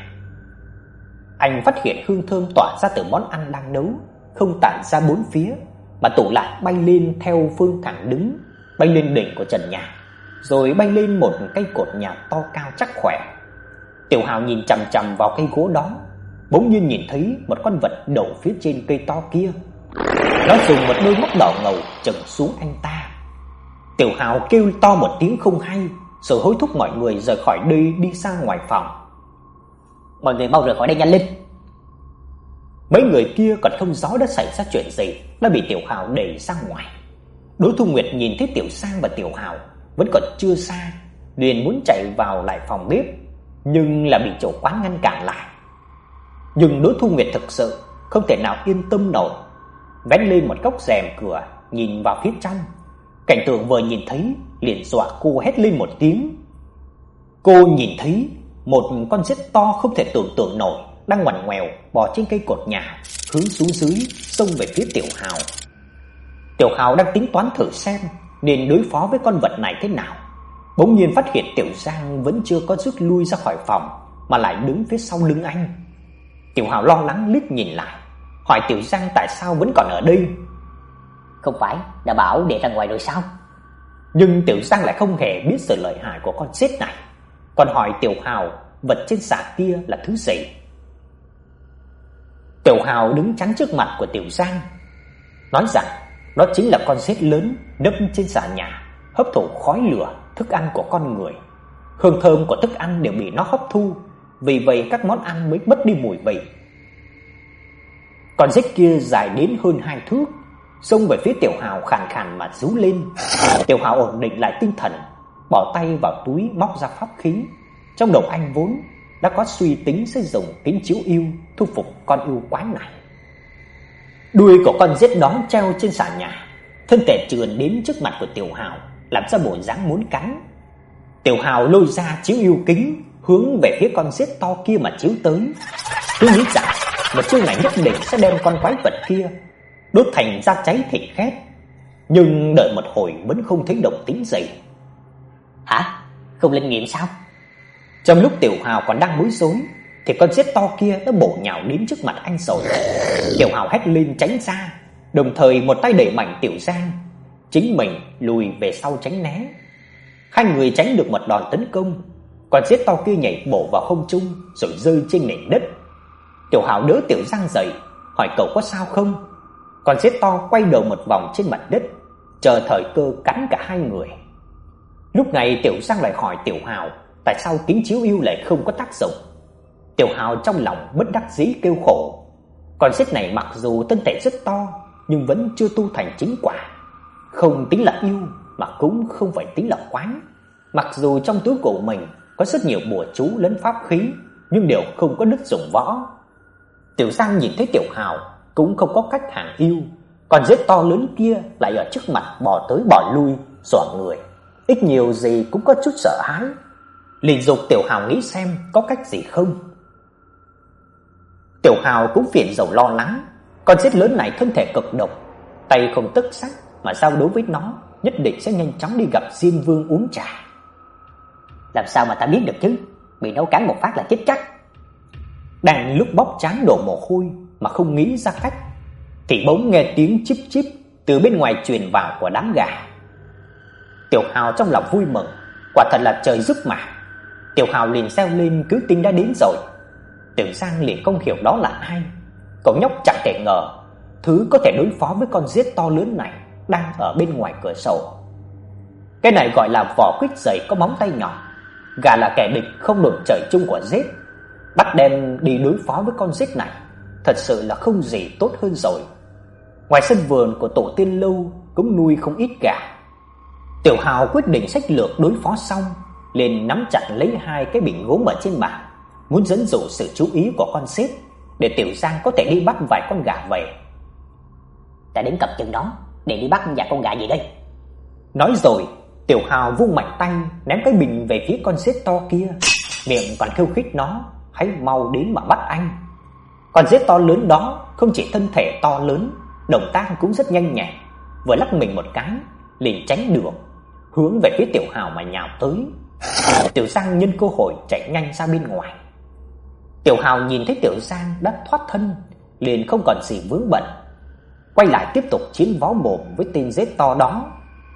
Anh phát hiện hương thơm tỏa ra từ món ăn đang nấu không tản ra bốn phía, mà tụ lại bay lên theo phương thẳng đứng, bay lên đỉnh của trần nhà, rồi bay lên một cây cột nhà to cao chắc khỏe. Tiểu Hào nhìn chằm chằm vào cây gỗ đó, bỗng nhiên nhìn thấy một con vật đậu phía trên cây to kia. Nó dùng một đôi mắt đỏ ngầu chừng xuống anh ta. Tiểu Hào kêu to một tiếng không hay, rồi hối thúc mọi người rời khỏi đây đi ra ngoài phòng. Mọi người mau rời khỏi đây nhanh lên. Mấy người kia còn không rõ đã xảy ra chuyện gì, đã bị Tiểu Hào đẩy ra ngoài. Đỗ Thu Nguyệt nhìn thấy Tiểu Sang và Tiểu Hào vẫn còn chưa xa, liền muốn chạy vào lại phòng bếp, nhưng là bị chủ quán ngăn cản lại. Nhưng Đỗ Thu Nguyệt thực sự không thể nào yên tâm nổi, vén lên một góc rèm cửa nhìn vào phía trong. Cảnh tượng vừa nhìn thấy liền dọa cô hét lên một tiếng. Cô nhìn thấy một con rết to không thể tưởng tượng nổi đang ngoằn ngoèo bò trên cây cột nhà, hướng xuống dưới xông về phía Tiểu Hào. Tiểu Hào đang tính toán thử xem nên đối phó với con vật này thế nào, bỗng nhiên phát hiện Tiểu Giang vẫn chưa có rút lui ra khỏi phòng mà lại đứng phía sau lưng anh. Tiểu Hào lo lắng liếc nhìn lại, hỏi Tiểu Giang tại sao vẫn còn ở đây. Không phải đã bảo để ra ngoài rồi sao? Nhưng Tiểu Giang lại không hề biết sự lợi hại của con rết này, còn hỏi Tiểu Hào vật trên xà kia là thứ gì. Tiểu Hào đứng chắn trước mặt của Tiểu Giang, nói rằng đó chính là con rết lớn nấp trên xà nhà, hấp thụ khói lửa, thức ăn của con người. Hương thơm của thức ăn đều bị nó hấp thu, vì vậy các món ăn mới mất đi mùi vị. Con rết kia dài đến hơn hai thước, xông về phía Tiểu Hào khàn khàn mà rú lên. Tiểu Hào ổn định lại tinh thần, bỏ tay vào túi móc ra pháp khí. Trong đầu anh vốn đã có suy tính sẽ dùng kính chiếu yêu thu phục con yêu quái này. Đuôi của con rết đó treo trên sàn nhà, thân thể trườn đến trước mặt của Tiểu Hào, làm ra bộ dáng muốn cắn. Tiểu Hào lôi ra chiếu yêu kính hướng về phía con rết to kia mà chiếu tới, cứ nghĩ rằng một chiêu này nhất định sẽ đem con quái vật kia đốt thành da cháy thịt khét. Nhưng đợi một hồi vẫn không thấy động tĩnh gì. Hả? Không linh nghiệm sao? Trong lúc Tiểu Hào còn đang bối rối thì con rết to kia đã bổ nhào đến trước mặt anh rồi. Tiểu Hào hét lên tránh ra, đồng thời một tay đẩy mạnh Tiểu Giang, chính mình lùi về sau tránh né. Hai người tránh được một đòn tấn công. Con rết to kia nhảy bổ vào không trung rồi rơi trên nền đất. Tiểu Hào đỡ Tiểu Giang dậy, hỏi cậu có sao không. Con rết to quay đầu một vòng trên mặt đất, chờ thời cơ cắn cả hai người. Lúc này Tiểu Giang lại hỏi Tiểu Hào tại sao kính chiếu yêu lại không có tác dụng. Tiểu Hào trong lòng bất đắc dĩ kêu khổ. Con rết này mặc dù thân thể rất to nhưng vẫn chưa tu thành chính quả, không tính là yêu mà cũng không phải tính là quái. Mặc dù trong túi của mình có rất nhiều bùa chú lẫn pháp khí, nhưng đều không có đức dụng võ. Tiểu Giang nhìn thấy Tiểu Hào cũng không có cách hàng yêu, còn rết to lớn kia lại ở trước mặt bò tới bò lui, dọa người, ít nhiều gì cũng có chút sợ hãi. Liền dục Tiểu Hào nghĩ xem có cách gì không. Tiểu Hào cũng phiền dầu lo lắng, con rết lớn này thân thể cực độc, tay không tức sắc mà giao đấu với nó nhất định sẽ nhanh chóng đi gặp Diên Vương uống trà. Làm sao mà ta biết được chứ, bị nó cắn một phát là chết chắc. Đang lúc bóp trán đổ mồ hôi mà không nghĩ ra cách thì bỗng nghe tiếng chíp chíp từ bên ngoài truyền vào của đám gà. Tiểu Hào trong lòng vui mừng, quả thật là trời giúp mà. Tiểu Hào liền reo lên cứu tinh đã đến rồi. Tiểu Giang liền không hiểu đó là ai. Cậu nhóc chẳng thể ngờ thứ có thể đối phó với con rết to lớn này đang ở bên ngoài cửa sổ. Cái này gọi là vỏ quýt dày có móng tay nhỏ. Gà là kẻ địch không đội trời chung của rết, bắt đem đi đối phó với con rết này thật sự là không gì tốt hơn rồi. Ngoài sân vườn của tổ tiên lâu cũng nuôi không ít gà. Tiểu Hào quyết định sách lược đối phó xong, liền nắm chặt lấy hai cái bình gốm ở trên bàn, muốn dẫn dụ sự chú ý của con rết để Tiểu Giang có thể đi bắt vài con gà về. Ta đến cầm chừng đó để đi bắt vài con gà gì đây? Nói rồi, Tiểu Hào vung mạnh tay ném cái bình về phía con rết to kia, miệng còn khiêu khích nó hãy mau đến mà bắt anh. Con rết to lớn đó không chỉ thân thể to lớn, động tác cũng rất nhanh nhẹn, vừa lắc mình một cái liền tránh đường, hướng về phía Tiểu Hào mà nhào tới. Tiểu Giang nhân cơ hội chạy nhanh ra bên ngoài. Tiểu Hào nhìn thấy Tiểu Giang đã thoát thân, liền không còn gì vướng bận, quay lại tiếp tục chiến vó mồm với tên rết to đó.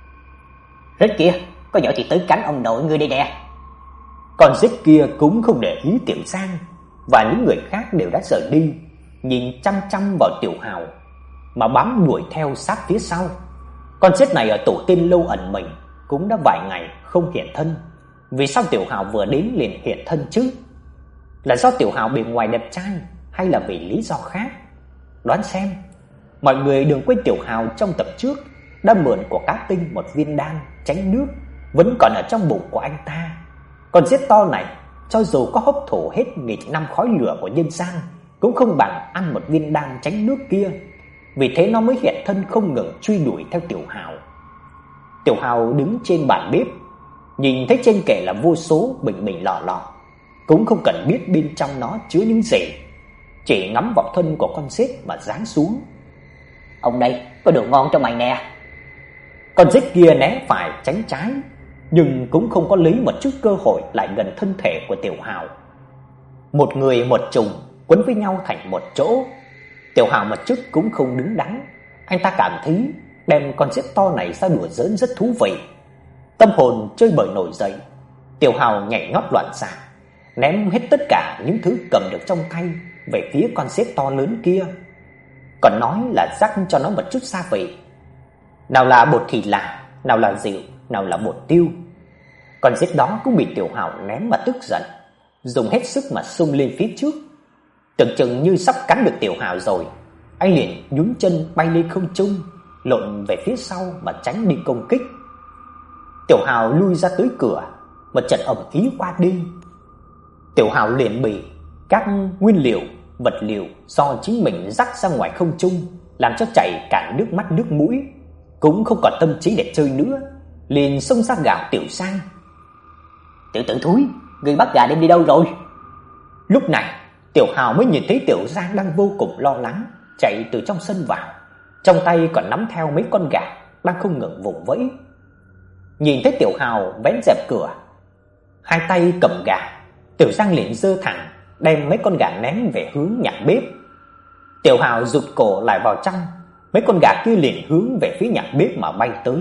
Rết kia, có nhỏ thì tới cắn ông nội ngươi đây nè. Con rết kia cũng không để ý Tiểu Giang, và những người khác đều đã rời đi, nhìn chăm chăm vào Tiểu Hào mà bám đuổi theo sát phía sau. Con rết này ở tổ tiên lâu ẩn mình cũng đã vài ngày không hiện thân. Vì sao Tiểu Hào vừa đến liền hiện thân chứ? Là do Tiểu Hào bề ngoài đẹp trai hay là vì lý do khác? Đoán xem. Mọi người đừng quên Tiểu Hào trong tập trước đã mượn của Cá Tinh một viên đan tránh nước, vẫn còn ở trong bụng của anh ta. Con giết to này cho dù có hấp thụ hết nghịch năm khói lửa của nhân gian cũng không bằng ăn một viên đan tránh nước kia. Vì thế nó mới hiện thân không ngừng truy đuổi theo Tiểu Hào. Tiểu Hào đứng trên bàn bếp, nhìn thấy trên kệ là vô số bình bình lọ lọ, cũng không cần biết bên trong nó chứa những gì, chỉ ngắm vào thân của con rết mà giáng xuống. Ông đây, có đồ ngon cho mày nè. Con rết kia né phải tránh trái, nhưng cũng không có lấy một chút cơ hội lại gần thân thể của Tiểu Hào. Một người một trùng quấn với nhau thành một chỗ. Tiểu Hào một chút cũng không đứng đắn, anh ta cảm thấy đem con rết to này ra đùa giỡn rất thú vị. Tâm hồn chơi bời nổi dậy, Tiểu Hào nhảy nhót loạn xạ, ném hết tất cả những thứ cầm được trong tay về phía con rết to lớn kia, còn nói là rắc cho nó một chút gia vị. Nào là bột thì là, nào là rượu, nào là bột tiêu. Con rết đó cũng bị Tiểu Hào ném mà tức giận, dùng hết sức mà xông lên phía trước. Tưởng chừng như sắp cắn được Tiểu Hào rồi, anh liền nhún chân bay lên không trung, lộn về phía sau mà tránh đi công kích. Tiểu Hào lui ra tới cửa, một trận ầm ĩ qua đi. Tiểu Hào liền bị các nguyên liệu, vật liệu do chính mình rắc ra ngoài không trung làm cho chảy cả nước mắt nước mũi, cũng không còn tâm trí để chơi nữa, liền xông ra gào Tiểu Sang. Tiểu tử thúi, người bắt gà đem đi đâu rồi? Lúc này Tiểu Hào mới nhìn thấy Tiểu Giang đang vô cùng lo lắng chạy từ trong sân vào, trong tay còn nắm theo mấy con gà đang không ngừng vùng vẫy. Nhìn thấy Tiểu Hào vén rèm cửa, hai tay cầm gà, Tiểu Giang liền giơ thẳng đem mấy con gà ném về hướng nhà bếp. Tiểu Hào rụt cổ lại vào trong, mấy con gà kia liền hướng về phía nhà bếp mà bay tới.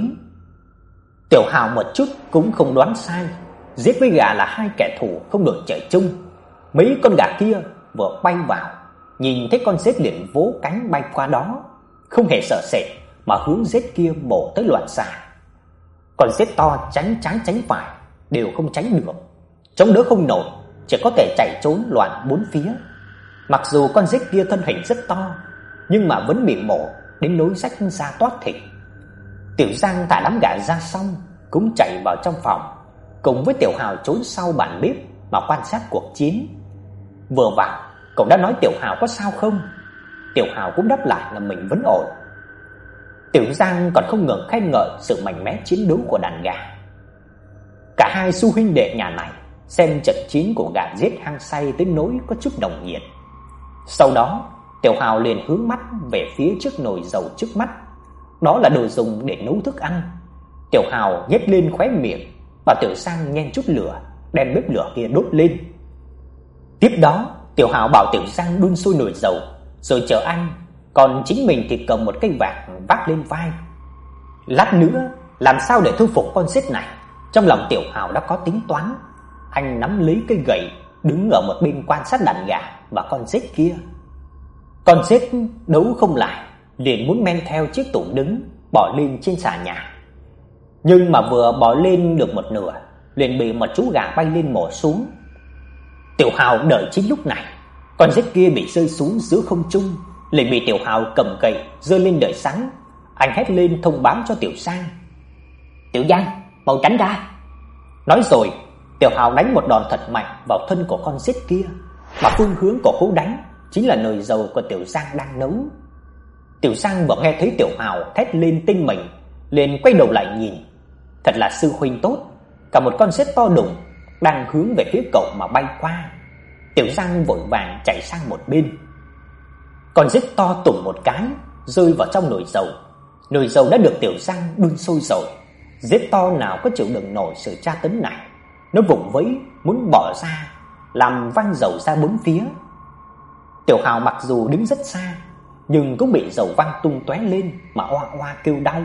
Tiểu Hào một chút cũng không đoán sai, giết với gà là hai kẻ thù không đội trời chung. Mấy con gà kia vừa bay vào, nhìn thấy con rết liền vỗ cánh bay qua đó, không hề sợ sệt mà hướng rết kia bổ tới loạn xạ. Con rết to tránh trái tránh phải đều không tránh được, chống đỡ không nổi, chỉ có thể chạy trốn loạn bốn phía. Mặc dù con rết kia thân hình rất to, nhưng mà vẫn bị mổ đến nối rách ra toát thịt. Tiểu Giang thả đám gà ra xong cũng chạy vào trong phòng, cùng với Tiểu Hào trốn sau bàn bếp mà quan sát cuộc chiến. Vừa vào, cậu đã nói Tiểu Hào có sao không? Tiểu Hào cũng đáp lại là mình vẫn ổn. Tiểu Giang còn không ngừng khen ngợi sự mạnh mẽ chiến đấu của đàn gà. Cả hai sư huynh đệ nhà này xem trận chiến của gà giết hăng say tới nỗi có chút nồng nhiệt. Sau đó, Tiểu Hào liền hướng mắt về phía trước nồi dầu trước mắt. Đó là đồ dùng để nấu thức ăn. Tiểu Hào nhếch lên khóe miệng, bảo Tiểu Giang nhen chút lửa, đem bếp lửa kia đốt lên. Tiếp đó, Tiểu Hào bảo Tiểu Giang đun sôi nồi dầu, rồi chờ anh, còn chính mình thì cầm một cây vạc vác lên vai. Lát nữa, làm sao để thu phục con rết này? Trong lòng Tiểu Hào đã có tính toán. Anh nắm lấy cây gậy, đứng ở một bên quan sát đàn gà và con rết kia. Con rết đấu không lại, liền muốn men theo chiếc tủ đứng, bỏ lên trên xà nhà. Nhưng mà vừa bỏ lên được một nửa, liền bị một chú gà bay lên mổ xuống. Tiểu Hào đợi chính lúc này, con rết kia bị rơi xuống giữa không trung, liền bị Tiểu Hào cầm gậy giơ lên đợi sẵn. Anh hét lên thông báo cho Tiểu Giang. Tiểu Giang, mau tránh ra. Nói rồi, Tiểu Hào đánh một đòn thật mạnh vào thân của con rết kia, mà phương hướng của cú đánh chính là nồi dầu của Tiểu Giang đang nấu. Tiểu Giang vừa nghe thấy Tiểu Hào thét lên tinh mình, liền quay đầu lại nhìn. Thật là sư huynh tốt, cả một con rết to đùng đang hướng về phía cậu mà bay qua. Tiểu Giang vội vàng chạy sang một bên. Con rết to tùng một cái rơi vào trong nồi dầu. Nồi dầu đã được Tiểu Giang đun sôi rồi. Rết to nào có chịu đựng nổi sự tra tấn này, nó vùng vẫy muốn bỏ ra, làm văng dầu ra bốn phía. Tiểu Hào mặc dù đứng rất xa, nhưng cũng bị dầu văng tung tóe lên mà oa oa kêu đau.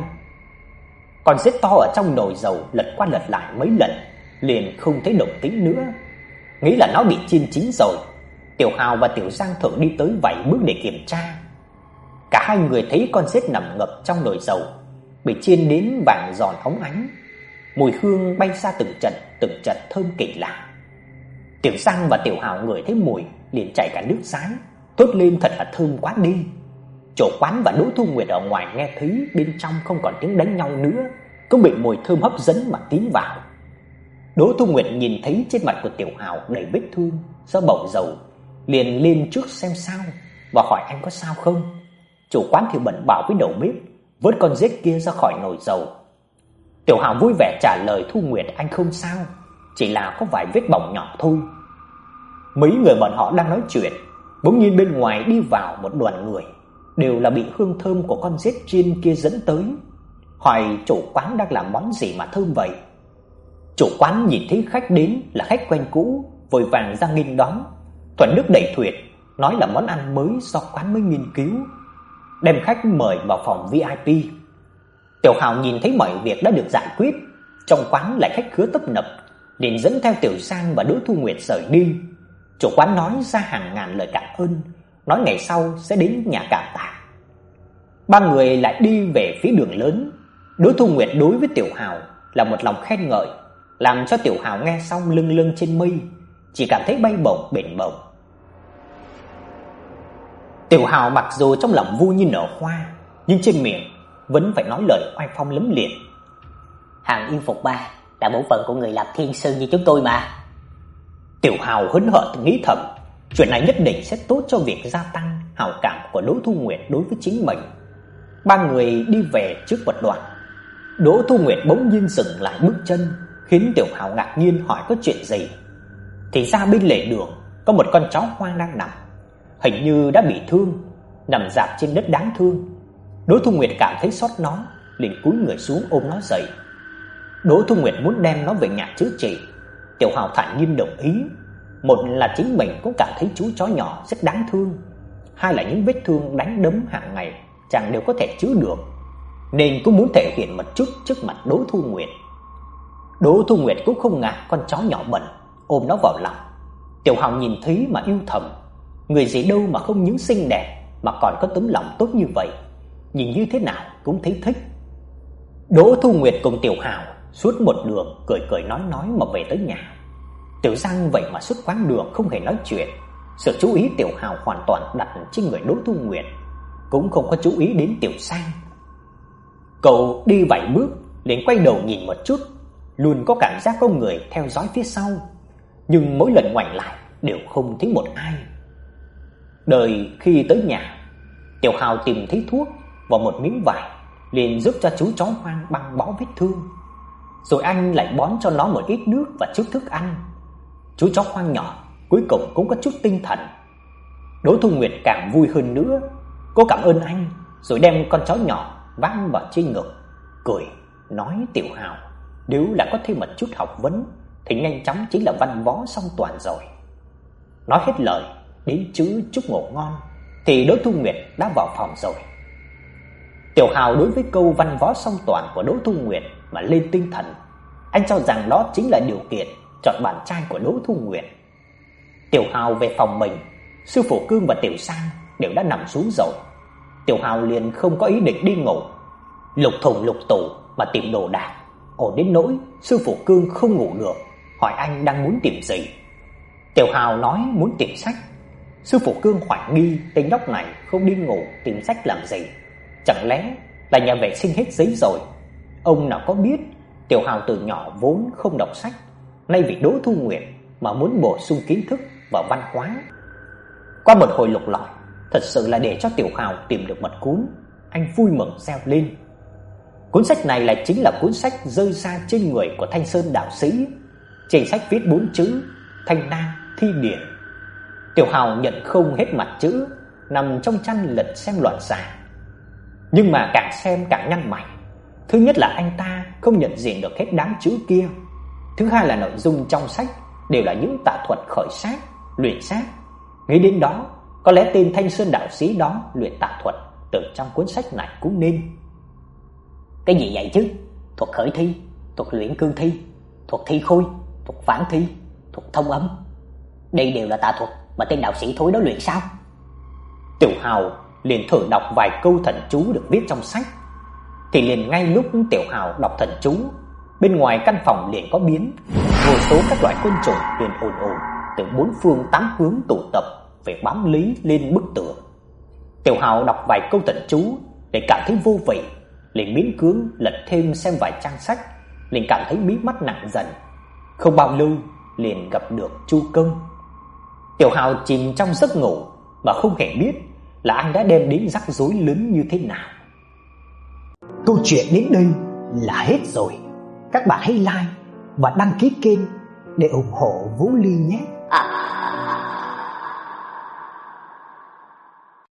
Con rết to ở trong nồi dầu lật qua lật lại mấy lần, liền không thấy động tĩnh nữa, nghĩ là nó bị chiên chín rồi. Tiểu Hào và Tiểu Giang thử đi tới vài bước để kiểm tra. Cả hai người thấy con rết nằm ngập trong nồi dầu, bị chiên đến vàng giòn óng ánh, mùi hương bay ra từng trận từng trận thơm kỳ lạ. Tiểu Giang và Tiểu Hào ngửi thấy mùi liền chảy cả nước dãi, thốt lên thật là thơm quá đi. Chủ quán và Đỗ Thu Nguyệt ở ngoài nghe thấy bên trong không còn tiếng đánh nhau nữa, cũng bị mùi thơm hấp dẫn mà tiến vào. Đỗ Thu Nguyệt nhìn thấy trên mặt của Tiểu Hào đầy vết thương do bỏng dầu, liền lên trước xem sao và hỏi anh có sao không. Chủ quán thì bận bảo với đầu bếp vớt con rết kia ra khỏi nồi dầu. Tiểu Hào vui vẻ trả lời Thu Nguyệt anh không sao, chỉ là có vài vết bỏng nhỏ thôi. Mấy người bọn họ đang nói chuyện, bỗng nhiên bên ngoài đi vào một đoàn người, đều là bị hương thơm của con rết chiên kia dẫn tới, hỏi chủ quán đang làm món gì mà thơm vậy. Chủ quán nhìn thấy khách đến là khách quen cũ, vội vàng ra nghênh đón, thuận nước đẩy thuyền, nói là món ăn mới do quán mới nghiên cứu, đem khách mời vào phòng vi ai pi. Tiểu Hào nhìn thấy mọi việc đã được giải quyết, trong quán lại khách khứa tấp nập, liền dẫn theo Tiểu Giang và Đỗ Thu Nguyệt rời đi. Chủ quán nói ra hàng ngàn lời cảm ơn, nói ngày sau sẽ đến nhà cảm tạ. Ba người lại đi về phía đường lớn. Đỗ Thu Nguyệt đối với Tiểu Hào là một lòng khen ngợi, làm cho Tiểu Hào nghe xong lưng lưng trên mây, chỉ cảm thấy bay bổng bềnh bổng. Tiểu Hào mặc dù trong lòng vui như nở hoa, nhưng trên miệng vẫn phải nói lời oai phong lấm liệt. Hàng yêu phục ba là bổn phận của người làm thiên sư như chúng tôi mà. Tiểu Hào hớn hở nghĩ thầm, chuyện này nhất định sẽ tốt cho việc gia tăng hảo cảm của Đỗ Thu Nguyệt đối với chính mình. Ba người đi về trước một đoạn, Đỗ Thu Nguyệt bỗng nhiên dừng lại bước chân, khiến Tiểu Hào ngạc nhiên hỏi có chuyện gì. Thì ra bên lề đường có một con chó hoang đang nằm, hình như đã bị thương, nằm rạp trên đất đáng thương. Đỗ Thu Nguyệt cảm thấy xót nó, liền cúi người xuống ôm nó dậy. Đỗ Thu Nguyệt muốn đem nó về nhà chữa trị. Tiểu Hào thản nhiên đồng ý. Một là chính mình cũng cảm thấy chú chó nhỏ rất đáng thương, hai là những vết thương đánh đấm hàng ngày chàng đều có thể chữa được, nên cũng muốn thể hiện một chút trước mặt Đỗ Thu Nguyệt. Đỗ Thu Nguyệt cũng không ngại con chó nhỏ bẩn, ôm nó vào lòng. Tiểu Hào nhìn thấy mà yêu thầm, người gì đâu mà không những xinh đẹp mà còn có tấm lòng tốt như vậy, nhìn như thế nào cũng thấy thích. Đỗ Thu Nguyệt cùng Tiểu Hào suốt một đường cười cười nói nói mà về tới nhà. Tiểu Giang vậy mà suốt quãng đường không hề nói chuyện, sự chú ý Tiểu Hào hoàn toàn đặt trên người Đỗ Thu Nguyệt, cũng không có chú ý đến Tiểu Giang. Cậu đi vài bước liền quay đầu nhìn một chút, luôn có cảm giác có người theo dõi phía sau, nhưng mỗi lần ngoảnh lại đều không thấy một ai. Đợi khi tới nhà, Tiểu Hào tìm thấy thuốc và một miếng vải, liền giúp cho chú chó hoang băng bó vết thương, rồi anh lại bón cho nó một ít nước và chút thức ăn. Chú chó hoang nhỏ cuối cùng cũng có chút tinh thần. Đỗ Thu Nguyệt càng vui hơn nữa, cô cảm ơn anh rồi đem con chó nhỏ vác vào trên ngực, cười nói Tiểu Hào nếu là có thêm một chút học vấn thì nhanh chóng chính là văn võ song toàn rồi. Nói hết lời đến chữ chúc ngủ ngon thì Đỗ Thu Nguyệt đã vào phòng rồi. Tiểu Hào đối với câu văn võ song toàn của Đỗ Thu Nguyệt mà lên tinh thần, anh cho rằng đó chính là điều kiện chọn bạn trai của Đỗ Thu Nguyệt. Tiểu Hào về phòng mình, sư phụ Cương và Tiểu Sang đều đã nằm xuống rồi. Tiểu Hào liền không có ý định đi ngủ, lục thùng lục tủ mà tìm đồ đạc, ổn đến nỗi sư phụ Cương không ngủ được, hỏi anh đang muốn tìm gì. Tiểu Hào nói muốn tìm sách. Sư phụ Cương hoài nghi tên nhóc này không đi ngủ tìm sách làm gì, chẳng lẽ là nhà vệ sinh hết giấy rồi. Ông nào có biết Tiểu Hào từ nhỏ vốn không đọc sách, nay vì Đỗ Thu Nguyệt mà muốn bổ sung kiến thức và văn hóa. Qua một hồi lục lọi, thật sự là để cho Tiểu Hào tìm được một cuốn, anh vui mừng reo lên. Cuốn sách này lại chính là cuốn sách rơi ra trên người của Thanh Sơn đạo sĩ. Trên sách viết bốn chữ Thanh Na Thi Điển. Tiểu Hào nhận không hết mặt chữ, nằm trong chăn lật xem loạn xạ. Nhưng mà càng xem càng nhăn mày. Thứ nhất là anh ta không nhận diện được hết đám chữ kia. Thứ hai là nội dung trong sách đều là những tà thuật khởi sát, luyện sát. Nghĩ đến đó, có lẽ tên Thanh Sơn đạo sĩ đó luyện tà thuật từ trong cuốn sách này cũng nên. Cái gì vậy chứ? Thuật khởi thi, thuật luyện cương thi, thuật thi khôi, thuật phản thi, thuật thông âm. Đây đều là tà thuật mà tên đạo sĩ thối đó luyện sao? Tiểu Hào liền thử đọc vài câu thần chú được viết trong sách. Thì liền ngay lúc Tiểu Hào đọc thần chú, bên ngoài căn phòng liền có biến, vô số các loại côn trùng liền ồn ồn từ bốn phương tám hướng tụ tập về bám lấy lên bức tường. Tiểu Hào đọc vài câu thần chú để cảm thấy vô vị, liền miễn cưỡng lật thêm xem vài trang sách, liền cảm thấy mí mắt nặng dần. Không bao lâu liền gặp được Chu Công. Tiểu Hào chìm trong giấc ngủ mà không hề biết là anh đã đem đến rắc rối lớn như thế nào. Câu chuyện đến đây là hết rồi. Các bạn hãy like và đăng ký kênh để ủng hộ Vũ Ly nhé. À.